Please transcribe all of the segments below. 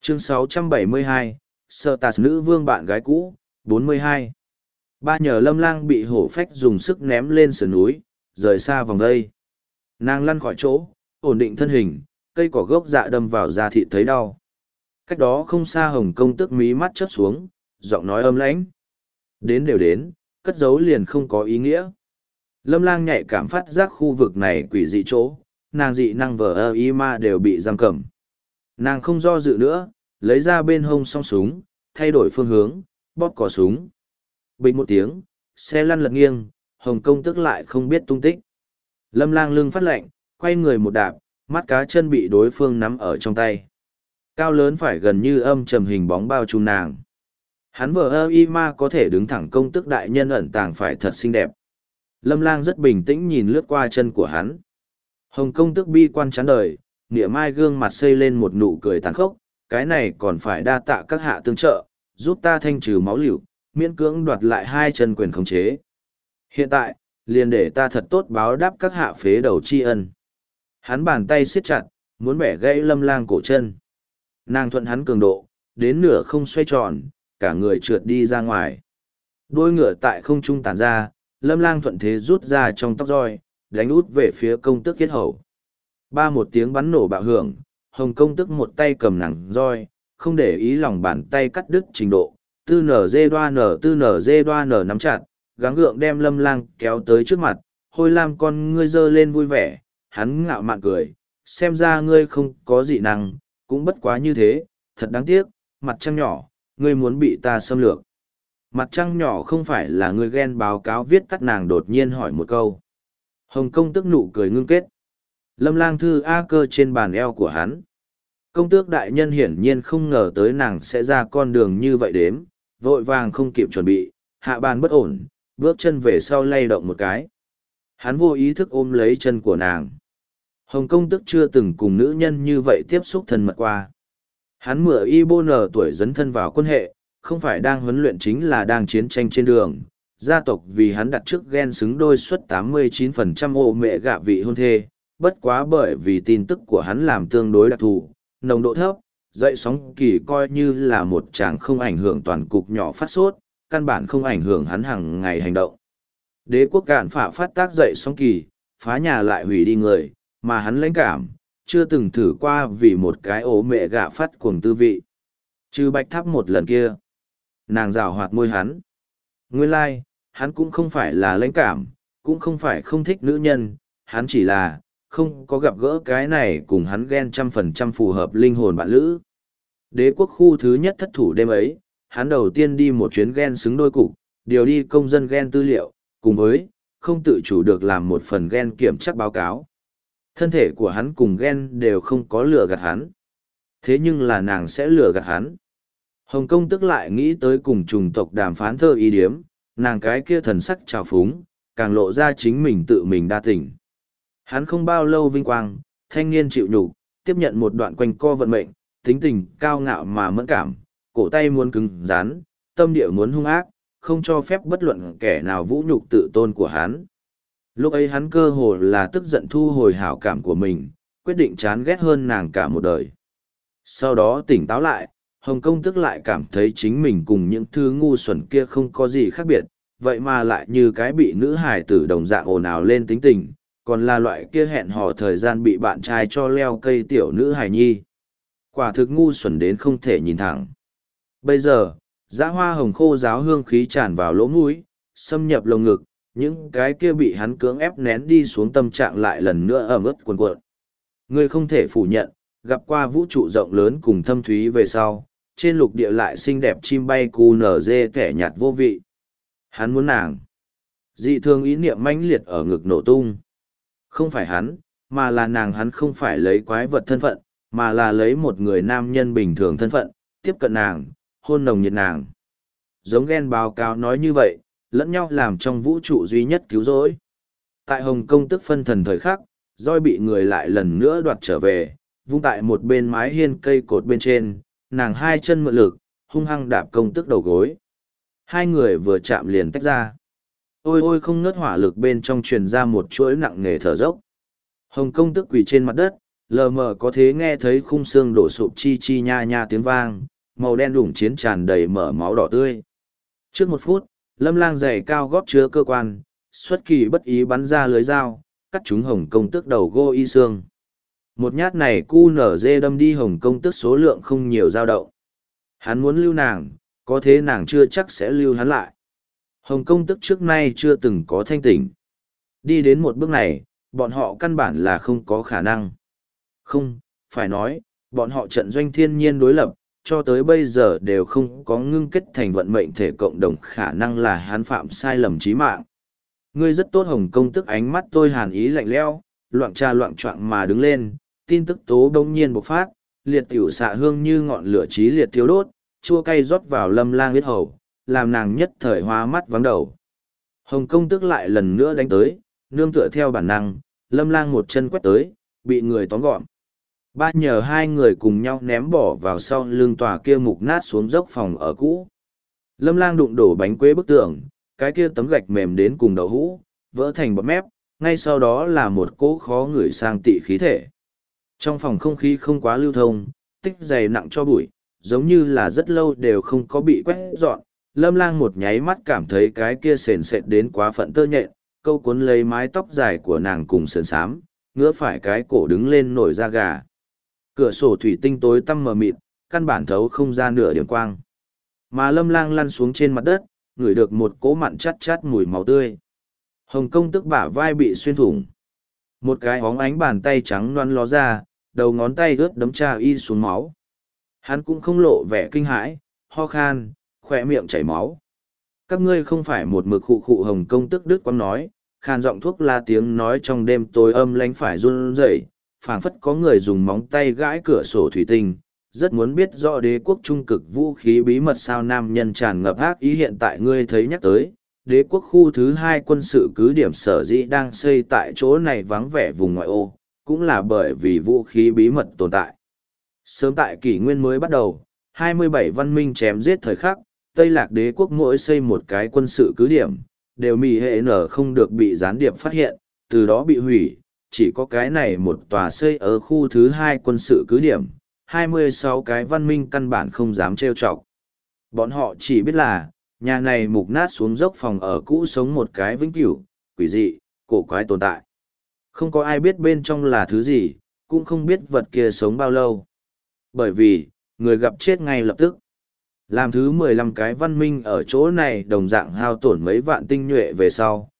Chương 672, Sở Tạt nữ vương bạn gái cũ, 42. Ba nhờ Lâm Lang bị hổ phách dùng sức ném lên sườn núi, rời xa vòng đây. Nàng lăn khỏi chỗ, ổn định thân hình, cây cỏ gốc dạ đâm vào da thịt thấy đau. Cách đó không xa Hồng Công Tước mí mắt chớp xuống, giọng nói âm lãnh. Đến đều đến, cất giấu liền không có ý nghĩa. Lâm Lang nhạy cảm phát giác khu vực này quỷ dị chỗ, nàng dị năng vờ y ma đều bị giam cầm. Nàng không do dự nữa, lấy ra bên hông song súng, thay đổi phương hướng, bóp cò súng. Bình một tiếng, xe lăn lật nghiêng, Hồng Công Tước lại không biết tung tích. Lâm Lang lưng phát lạnh, quay người một đạp, mắt cá chân bị đối phương nắm ở trong tay. Cao lớn phải gần như âm trầm hình bóng bao trùm nàng. Hắn vờ y ma có thể đứng thẳng, công tước đại nhân ẩn tàng phải thật xinh đẹp. Lâm Lang rất bình tĩnh nhìn lướt qua chân của hắn. Hồng Công Tước bi quan chán đời, nghĩa mai gương mặt xây lên một nụ cười tàn khốc. Cái này còn phải đa tạ các hạ tương trợ, giúp ta thanh trừ máu liều, miễn cưỡng đoạt lại hai chân quyền khống chế. Hiện tại, liền để ta thật tốt báo đáp các hạ phế đầu tri ân. Hắn bàn tay siết chặt, muốn bẻ gãy Lâm Lang cổ chân. Nàng thuận hắn cường độ, đến nửa không xoay tròn, cả người trượt đi ra ngoài. Đôi ngựa tại không trung tản ra, Lâm Lang thuận thế rút ra trong tóc roi, đánh út về phía công tước yết hầu. Ba một tiếng bắn nổ bạo hưởng, Hồng Công Tước một tay cầm nặng roi, không để ý lòng bàn tay cắt đứt trình độ, tư nở nắm chặt, gắng gượng đem Lâm Lang kéo tới trước mặt, hôi lam con ngươi dơ lên vui vẻ, hắn ngạo mạn cười, xem ra ngươi không có dị năng, cũng bất quá như thế, thật đáng tiếc, mặt trăng nhỏ, ngươi muốn bị ta xâm lược. Mặt trăng nhỏ không phải là ngươi ghen báo cáo viết tắt, nàng đột nhiên hỏi một câu. Hồng Công Tước nụ cười ngưng kết. Lâm Lang thư A cơ trên bàn eo của hắn. Công tước đại nhân hiển nhiên không ngờ tới nàng sẽ ra con đường như vậy đếm, vội vàng không kịp chuẩn bị, hạ bàn bất ổn, bước chân về sau lay động một cái. Hắn vô ý thức ôm lấy chân của nàng. Hồng Công Tước chưa từng cùng nữ nhân như vậy tiếp xúc thân mật qua. Hắn mửa y bô nở tuổi dấn thân vào quân hệ, không phải đang huấn luyện chính là đang chiến tranh trên đường. Gia tộc vì hắn đặt trước ghen xứng đôi suất 89% ô mẹ gạ vị hôn thê, bất quá bởi vì tin tức của hắn làm tương đối đặc thù, nồng độ thấp, dậy sóng kỳ coi như là một chàng không ảnh hưởng toàn cục nhỏ phát sốt, căn bản không ảnh hưởng hắn hàng ngày hành động. Đế quốc cạn phả phát tác dậy sóng kỳ, phá nhà lại hủy đi người, mà hắn lãnh cảm, chưa từng thử qua vì một cái ố mẹ gạ phát cuồng tư vị. Trừ bạch tháp một lần kia, nàng rào hoạt môi hắn. Nguyên lai, hắn cũng không phải là lãnh cảm, cũng không phải không thích nữ nhân, hắn chỉ là, không có gặp gỡ cái này cùng hắn ghen 100% phù hợp linh hồn bạn lữ. Đế quốc khu thứ nhất thất thủ đêm ấy, hắn đầu tiên đi một chuyến ghen xứng đôi cục, điều đi công dân ghen tư liệu, cùng với, không tự chủ được làm một phần ghen kiểm tra báo cáo. Thân thể của hắn cùng ghen đều không có lừa gạt hắn. Thế nhưng là nàng sẽ lừa gạt hắn. Hồng Công Tước lại nghĩ tới cùng chủng tộc đàm phán thơ ý điếm, nàng cái kia thần sắc trào phúng, càng lộ ra chính mình tự mình đa tình. Hắn không bao lâu vinh quang, thanh niên chịu nhục, tiếp nhận một đoạn quanh co vận mệnh, tính tình cao ngạo mà mẫn cảm, cổ tay muốn cứng rắn, tâm địa muốn hung ác, không cho phép bất luận kẻ nào vũ nhục tự tôn của hắn. Lúc ấy hắn cơ hồ là tức giận thu hồi hảo cảm của mình, quyết định chán ghét hơn nàng cả một đời. Sau đó tỉnh táo lại, Hồng Công Tước lại cảm thấy chính mình cùng những thứ ngu xuẩn kia không có gì khác biệt, vậy mà lại như cái bị nữ hài tử đồng dạng ồn ào lên tính tình, còn là loại kia hẹn hò thời gian bị bạn trai cho leo cây tiểu nữ hài nhi. Quả thực ngu xuẩn đến không thể nhìn thẳng. Bây giờ, dã hoa hồng khô giáo hương khí tràn vào lỗ mũi, xâm nhập lồng ngực, những cái kia bị hắn cưỡng ép nén đi xuống tâm trạng lại lần nữa ẩm ướt cuồn cuộn. Ngươi không thể phủ nhận, gặp qua vũ trụ rộng lớn cùng thâm thúy về sau, trên lục địa lại xinh đẹp chim bay cu nở dê kẻ nhạt vô vị. Hắn muốn nàng. Dị thường ý niệm mãnh liệt ở ngực nổ tung. Không phải hắn, mà là nàng. Hắn không phải lấy quái vật thân phận, mà là lấy một người nam nhân bình thường thân phận, tiếp cận nàng, hôn nồng nhiệt nàng. Giống ghen báo cáo nói như vậy, lẫn nhau làm trong vũ trụ duy nhất cứu rỗi. Tại Hồng Công Tước phân thần thời khắc, roi bị người lại lần nữa đoạt trở về, vung tại một bên mái hiên cây cột bên trên, nàng hai chân mượn lực, hung hăng đạp Công Tước đầu gối. Hai người vừa chạm liền tách ra. Ôi ôi không ngớt hỏa lực bên trong truyền ra một chuỗi nặng nề thở dốc. Hồng Công Tước quỳ trên mặt đất, lờ mờ có thể nghe thấy khung xương đổ sụp chi chi nha nha tiếng vang, màu đen đủng chiến tràn đầy mở máu đỏ tươi. Trước 1 phút, Lâm Lang giày cao gót chứa cơ quan, xuất kỳ bất ý bắn ra lưới dao, cắt trúng Hồng Công Tước đầu gô y xương. Một nhát này cu nở dê đâm đi Hồng Công Tước số lượng không nhiều dao động. Hắn muốn lưu nàng, có thế nàng chưa chắc sẽ lưu hắn lại. Hồng Công Tước trước nay chưa từng có thanh tỉnh. Đi đến một bước này, bọn họ căn bản là không có khả năng. Không, phải nói, bọn họ trận doanh thiên nhiên đối lập, cho tới bây giờ đều không có ngưng kết thành vận mệnh thể cộng đồng, khả năng là hắn phạm sai lầm chí mạng. Ngươi rất tốt. Hồng Công Tước ánh mắt tôi hàn ý lạnh lẽo, loạng trà loạng choạng mà đứng lên, tin tức tố đông nhiên bộc phát, liệt tiểu xạ hương như ngọn lửa chí liệt thiêu đốt, chua cay rót vào Lâm Lang huyết hầu, làm nàng nhất thời hoa mắt vắng đầu. Hồng Công Tước lại lần nữa đánh tới, nương tựa theo bản năng, Lâm Lang một chân quét tới, bị người tóm gọn. Ba nhờ hai người cùng nhau ném bỏ vào sau lưng tòa kia mục nát xuống dốc phòng ở cũ. Lâm Lang đụng đổ bánh quế bức tường, cái kia tấm gạch mềm đến cùng đậu hũ, vỡ thành bọt mép, ngay sau đó là một cỗ khó ngửi sang tị khí thể. Trong phòng không khí không quá lưu thông, tích dày nặng cho bụi, giống như là rất lâu đều không có bị quét dọn. Lâm Lang một nháy mắt cảm thấy cái kia sền sệt đến quá phận tơ nhện, câu cuốn lấy mái tóc dài của nàng cùng sườn xám, ngứa phải cái cổ đứng lên nổi da gà. Cửa sổ thủy tinh tối tăm mờ mịt, căn bản thấu không ra nửa điểm quang. Mà Lâm Lang lăn xuống trên mặt đất, ngửi được một cỗ mặn chát chát mùi máu tươi. Hồng Công Tước bả vai bị xuyên thủng. Một cái óng ánh bàn tay trắng loăn ló ra, đầu ngón tay ướt đấm cha y xuống máu. Hắn cũng không lộ vẻ kinh hãi, ho khan, khỏe miệng chảy máu. Các ngươi không phải một mực khụ khụ. Hồng Công Tước Đức quang nói, khan giọng thuốc la tiếng nói trong đêm tối âm lánh phải run rẩy, phảng phất có người dùng móng tay gãi cửa sổ thủy tinh, rất muốn biết rõ đế quốc trung cực vũ khí bí mật sao. Nam nhân tràn ngập ác ý. Hiện tại ngươi thấy nhắc tới, đế quốc khu thứ 2 quân sự cứ điểm sở dĩ đang xây tại chỗ này vắng vẻ vùng ngoại ô, cũng là bởi vì vũ khí bí mật tồn tại. Sớm tại kỷ nguyên mới bắt đầu, 27 văn minh chém giết thời khắc, Tây Lạc đế quốc mỗi xây một cái quân sự cứ điểm, đều mì hệ nở không được bị gián điệp phát hiện, từ đó bị hủy. Chỉ có cái này một tòa xây ở khu thứ 2 quân sự cứ điểm, 26 cái văn minh căn bản không dám trêu chọc. Bọn họ chỉ biết là, nhà này mục nát xuống dốc phòng ở cũ sống một cái vĩnh cửu, quỷ dị, cổ quái tồn tại. Không có ai biết bên trong là thứ gì, cũng không biết vật kia sống bao lâu. Bởi vì, người gặp chết ngay lập tức. Làm thứ 15 cái văn minh ở chỗ này đồng dạng hao tổn mấy vạn tinh nhuệ về sau,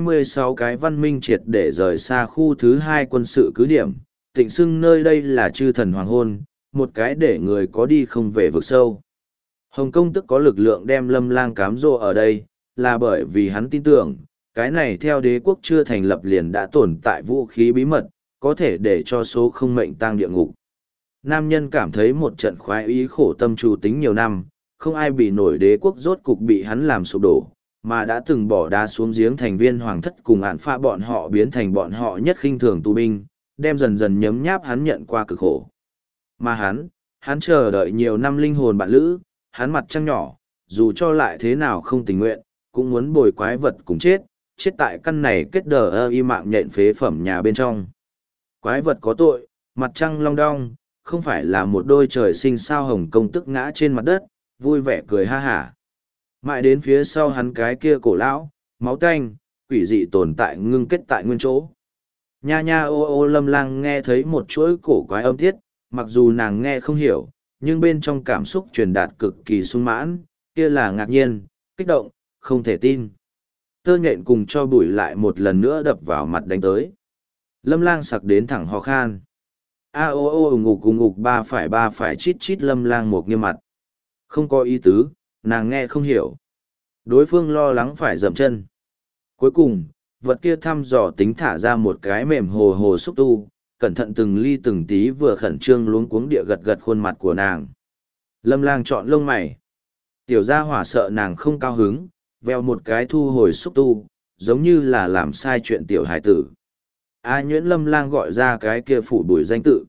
26 cái văn minh triệt để rời xa khu thứ 2 quân sự cứ điểm, tịnh xưng nơi đây là chư thần hoàng hôn, một cái để người có đi không về vực sâu. Hồng Công Tước có lực lượng đem Lâm Lang cám dỗ ở đây, là bởi vì hắn tin tưởng, cái này theo đế quốc chưa thành lập liền đã tồn tại vũ khí bí mật, có thể để cho số không mệnh tang địa ngục. Nam nhân cảm thấy một trận khoái ý khổ tâm trù tính nhiều năm, không ai bị nổi đế quốc rốt cục bị hắn làm sụp đổ, mà đã từng bỏ đá xuống giếng thành viên hoàng thất cùng án pha bọn họ biến thành bọn họ nhất khinh thường tù binh, đem dần dần nhấm nháp hắn nhận qua cực khổ. Mà hắn chờ đợi nhiều năm linh hồn bạn lữ, hắn mặt trăng nhỏ, dù cho lại thế nào không tình nguyện, cũng muốn bồi quái vật cùng chết tại căn này kết đờ ơ y mạng nhện phế phẩm nhà bên trong. Quái vật có tội, mặt trăng long đong, không phải là một đôi trời sinh sao. Hồng Công Tước ngã trên mặt đất, vui vẻ cười ha hả. Mãi đến phía sau hắn cái kia cổ lão, máu tanh, quỷ dị tồn tại ngưng kết tại nguyên chỗ. Nha nha ô ô. Lâm Lang nghe thấy một chuỗi cổ quái âm tiết, mặc dù nàng nghe không hiểu, nhưng bên trong cảm xúc truyền đạt cực kỳ sung mãn, kia là ngạc nhiên, kích động, không thể tin. Tơ nhện cùng cho bụi lại một lần nữa đập vào mặt đánh tới. Lâm Lang sặc đến thẳng ho khan. A ô ô ngục cùng ngục ba phải chít chít. Lâm Lang một nghiêm mặt. Không có ý tứ, nàng nghe không hiểu. Đối phương lo lắng phải dậm chân. Cuối cùng, vật kia thăm dò tính thả ra một cái mềm hồ hồ xúc tu, cẩn thận từng ly từng tí vừa khẩn trương luống cuống địa gật gật khuôn mặt của nàng. Lâm Lang chọn lông mày. Tiểu gia hỏa sợ nàng không cao hứng, veo một cái thu hồi xúc tu, giống như là làm sai chuyện tiểu hải tử. A nhuyễn. Lâm Lang gọi ra cái kia phủ bụi danh tự.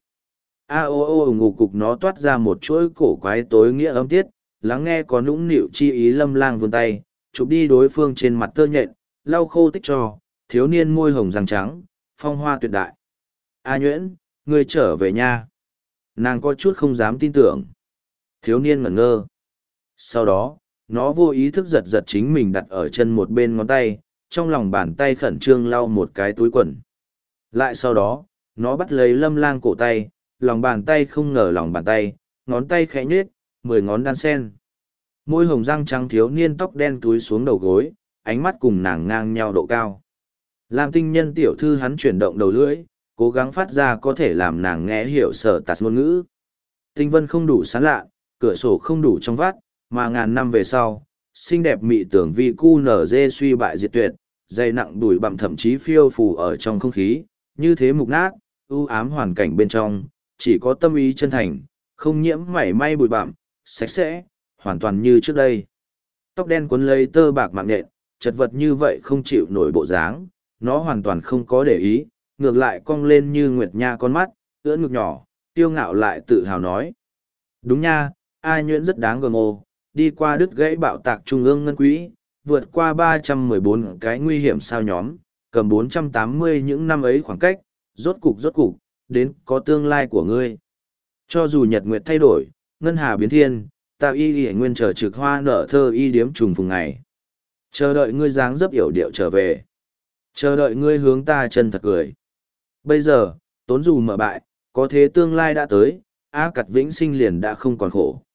A ô ô ngục cục nó toát ra một chuỗi cổ quái tối nghĩa âm tiết, lắng nghe có nũng nịu chi ý. Lâm Lang vươn tay, chụp đi đối phương trên mặt tơ nhện, lau khô tích cho, thiếu niên môi hồng răng trắng, phong hoa tuyệt đại. A nhuyễn, ngươi trở về nha. Nàng có chút không dám tin tưởng. Thiếu niên ngẩn ngơ. Sau đó, nó vô ý thức giật giật chính mình đặt ở chân một bên ngón tay, trong lòng bàn tay khẩn trương lau một cái túi quần. Lại sau đó, nó bắt lấy Lâm Lang cổ tay, lòng bàn tay không ngờ lòng bàn tay, ngón tay khẽ nhếch, 10 ngón đan sen. Môi hồng răng trắng thiếu niên tóc đen túi xuống đầu gối, ánh mắt cùng nàng ngang nhau độ cao. Làm tinh nhân tiểu thư hắn chuyển động đầu lưỡi, cố gắng phát ra có thể làm nàng nghe hiểu sở tạt ngôn ngữ. Tinh vân không đủ sán lạ, cửa sổ không đủ trong vắt, mà ngàn năm về sau, xinh đẹp mị tưởng vi cu nở dê suy bại diệt tuyệt, dày nặng đùi bặm thậm chí phiêu phù ở trong không khí, như thế mục nát, u ám hoàn cảnh bên trong, chỉ có tâm ý chân thành, không nhiễm mảy may bụi bặm, sạch sẽ, hoàn toàn như trước đây. Tóc đen cuốn lấy tơ bạc mạng nện, chật vật như vậy không chịu nổi bộ dáng, nó hoàn toàn không có để ý, ngược lại cong lên như nguyệt nha con mắt, ưỡn ngực nhỏ, tiêu ngạo lại tự hào nói. Đúng nha, ai nhuyễn rất đáng gờm ồ, đi qua đứt gãy bạo tạc trung ương ngân quỹ, vượt qua 314 cái nguy hiểm sao nhóm, cầm 480 những năm ấy khoảng cách, rốt cục, đến có tương lai của ngươi. Cho dù nhật nguyệt thay đổi, ngân hà biến thiên, ta y nguyên chờ trực hoa nở thơ y điếm trùng phùng ngày. Chờ đợi ngươi dáng dấp yểu điệu trở về. Chờ đợi ngươi hướng ta chân thật cười. Bây giờ, tốn dù mở bại, có thế tương lai đã tới, A Cặt vĩnh sinh liền đã không còn khổ.